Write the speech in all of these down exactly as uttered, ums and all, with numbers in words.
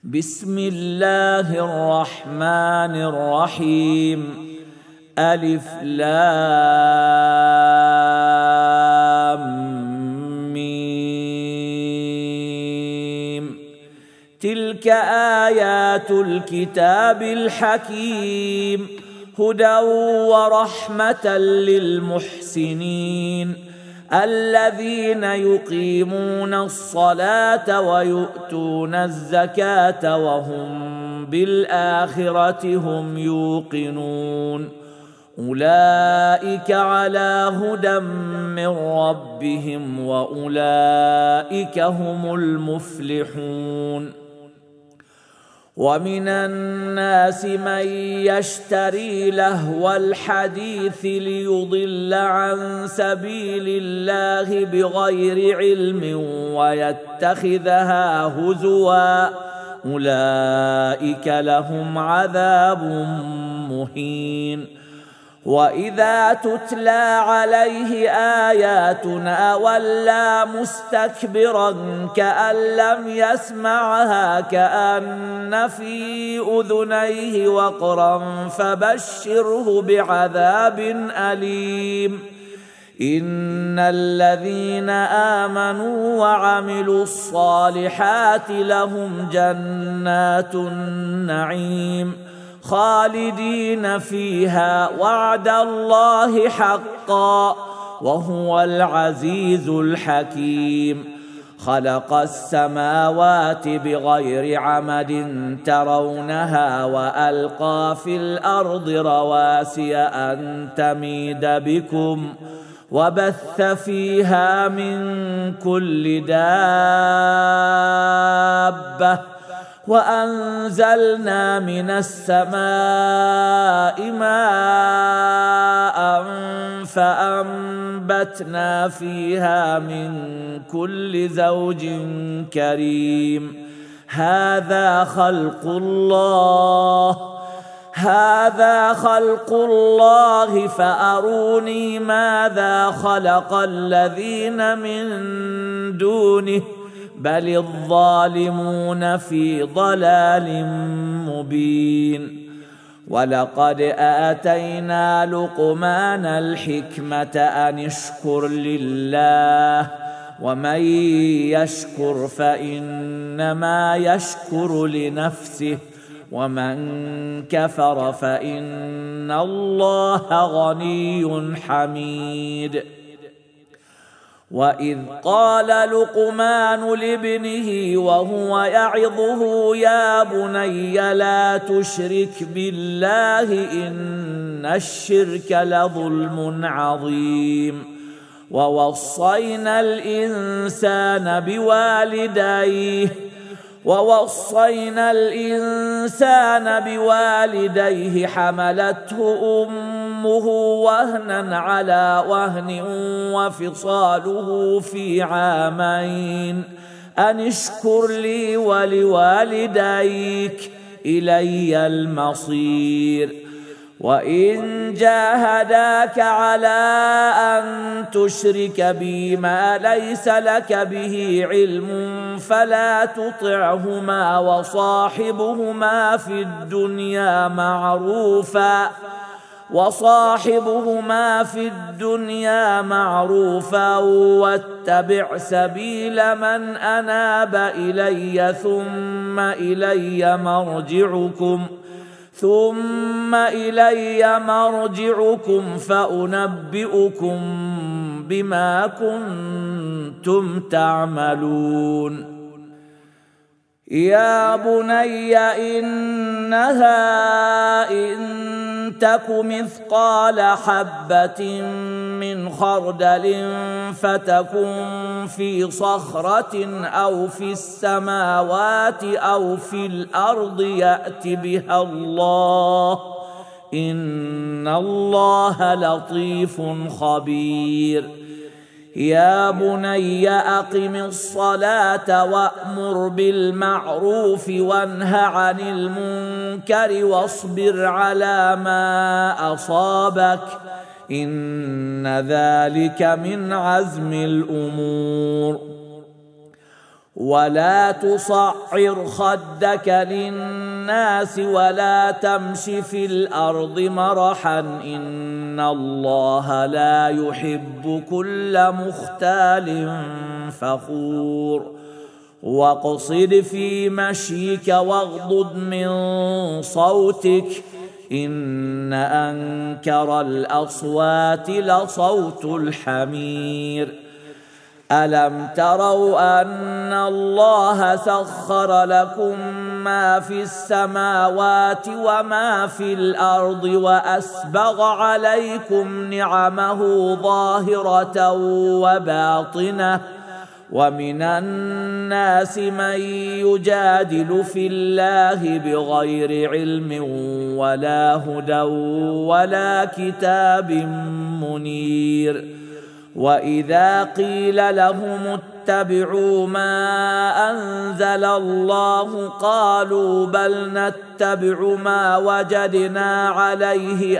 بسم الله الرحمن الرحيم. ألف لام ميم. تلك آيات الكتاب الحكيم، هدى ورحمة للمحسنين الذين يقيمون الصلاة ويؤتون الزكاة وهم بالآخرة هم يوقنون. أولئك على هدى من ربهم وأولئك هم المفلحون. ومن الناس من يشتري لهو الحديث ليضل عن سبيل الله بغير علم ويتخذها هزوا، أولئك لهم عذاب مهين. وإذا تتلى عليه آياتنا ولى مستكبرا كأن لم يسمعها كأن في أذنيه وقرا فبشره بعذاب أليم. إن الذين آمنوا وعملوا الصالحات لهم جنات النعيم خالدين فيها وعد الله حقا وهو العزيز الحكيم. خلق السماوات بغير عمد ترونها وألقى في الأرض رواسي أن تميد بكم وبث فيها من كل دابة وأنزلنا من السماء ماء فأنبتنا فيها من كل زوج كريم. هذا خلق الله هذا خلق الله فأروني ماذا خلق الذين من دونه بل الظالمون في ضلال مبين. ولقد آتينا لقمان الحكمة أن اشكر لله ومن يشكر فإنما يشكر لنفسه ومن كفر فإن الله غني حميد. وإذ قال لقمان لابنه وهو يعظه يا بني لا تشرك بالله إن الشرك لظلم عظيم. ووصينا الإنسان بوالديه ووصينا الإنسان بوالديه حملته أمه وهنا على وهن وفصاله في عامين أن اشكر لي ولوالديك إلي المصير. وإن جاهداك على أن تشرك بي ما ليس لك به علم فلا تطعهما وصاحبهما في الدنيا معروفا وصاحبهما في الدنيا معروفا واتبع سبيل من أناب إلي ثم إلي مرجعكم ثم إلي مرجعكم فأنبئكم بما كنتم تعملون. يا بني إنها إن تك مثقال حبة من خردل فتكن في صخرة أو في السماوات أو في الأرض يأت بها الله إن الله لطيف خبير. يا بني أقم الصلاة وأمر بالمعروف وانه عن المنكر واصبر على ما أصابك إن ذلك من عزم الأمور. ولا تصعر خدك للناس ولا تمش في الأرض مرحا إن الله لا يحب كل مختال فخور واقصد في مشيك واغضض من صوتك إن أنكر الأصوات لصوت الحمير ألم تروا أن الله سخر لكم ما في السماوات وما في الأرض وأسبغ عليكم نعمه ظاهرة وباطنة ومن الناس من يجادل في الله بغير علم ولا هدى ولا كتاب منير وإذا قيل لهم اتبعوا ما أنزل الله قالوا بل نتبع ما وجدنا عليه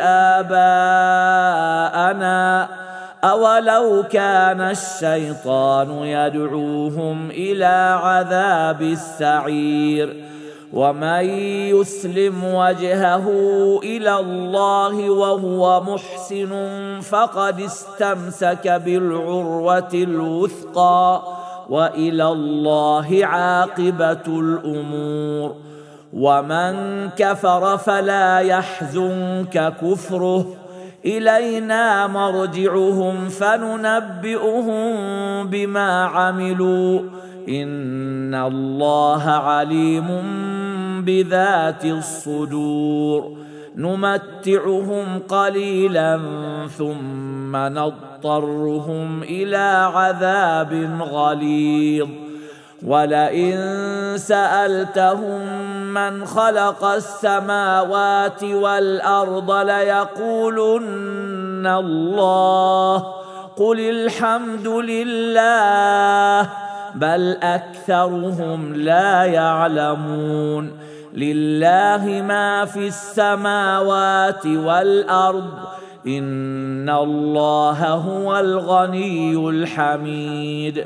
آباءنا أولو كان الشيطان يدعوهم إلى عذاب السعير ومن يسلم وجهه إلى الله وهو محسن فقد استمسك بالعروة الوثقى وإلى الله عاقبة الأمور ومن كفر فلا يحزنك كفره إلينا مرجعهم فننبئهم بما عملوا إن الله عليم بذات الصدور نمتعهم قليلا ثم نضطرهم إلى عذاب غليظ ولئن سألتهم من خلق السماوات والأرض ليقولن الله قل الحمد لله بل أكثرهم لا يعلمون لله ما في السماوات والأرض إن الله هو الغني الحميد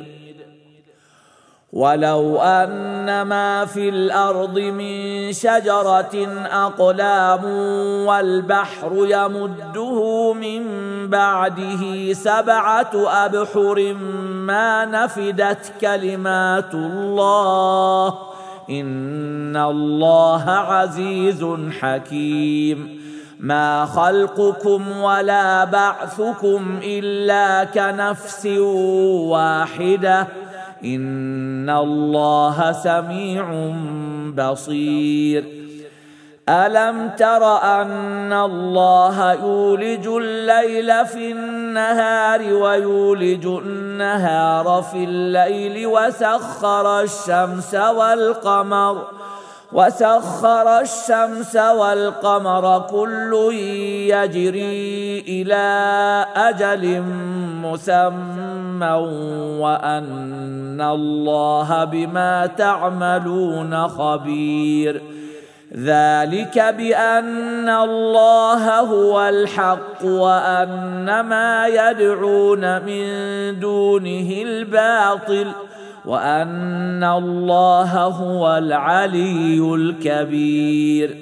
ولو أن ما في الأرض من شجرة أقلام والبحر يمده من بعده سبعة أبحر ما نفدت كلمات الله إن الله عزيز حكيم ما خلقكم ولا بعثكم إلا كنفس واحدة إن الله سميع بصير ألم تر أن الله يولج الليل في النهار ويولج النهار في الليل وسخر الشمس والقمر وسخر الشمس والقمر كل يجري إلى أجل مسمى وأن الله بما تعملون خبير ذلك بأن الله هو الحق وأن ما يدعون من دونه الباطل وأن الله هو العلي الكبير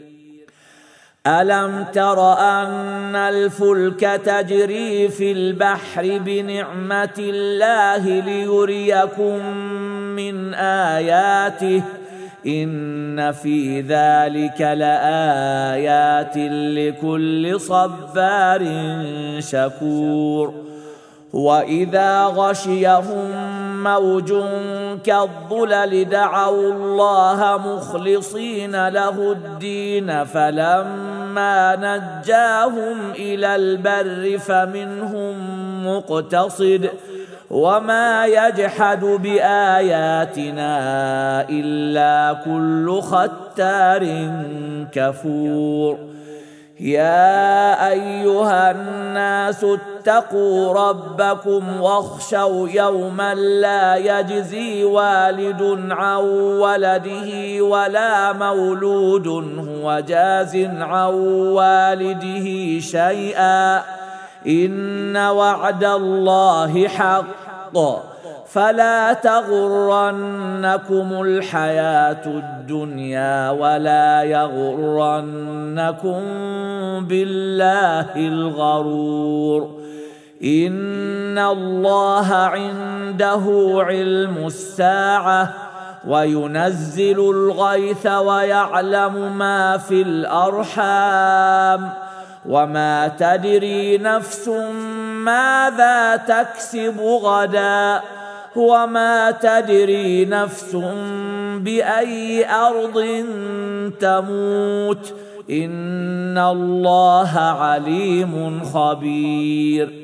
ألم تر أن الفلك تجري في البحر بنعمة الله ليريكم من آياته إن في ذلك لآيات لكل صبار شكور وإذا غشيهم موج كالظلل دعوا الله مخلصين له الدين فلما نجاهم إلى البر فمنهم مقتصد وما يجحد بآياتنا إلا كل ختار كفور يا أيها الناس اتقوا ربكم واخشوا يوما لا يجزي والد عن ولده ولا مولود هو جاز عن والده شيئا إن وعد الله حق فلا تغرنكم الحياة الدنيا ولا يغرنكم بالله الغرور. إن الله عنده علم الساعة وينزل الغيث ويعلم ما في الأرحام وما تدري نفس ماذا تكسب غدا وما تدري نفس بأي أرض تموت إن الله عليم خبير.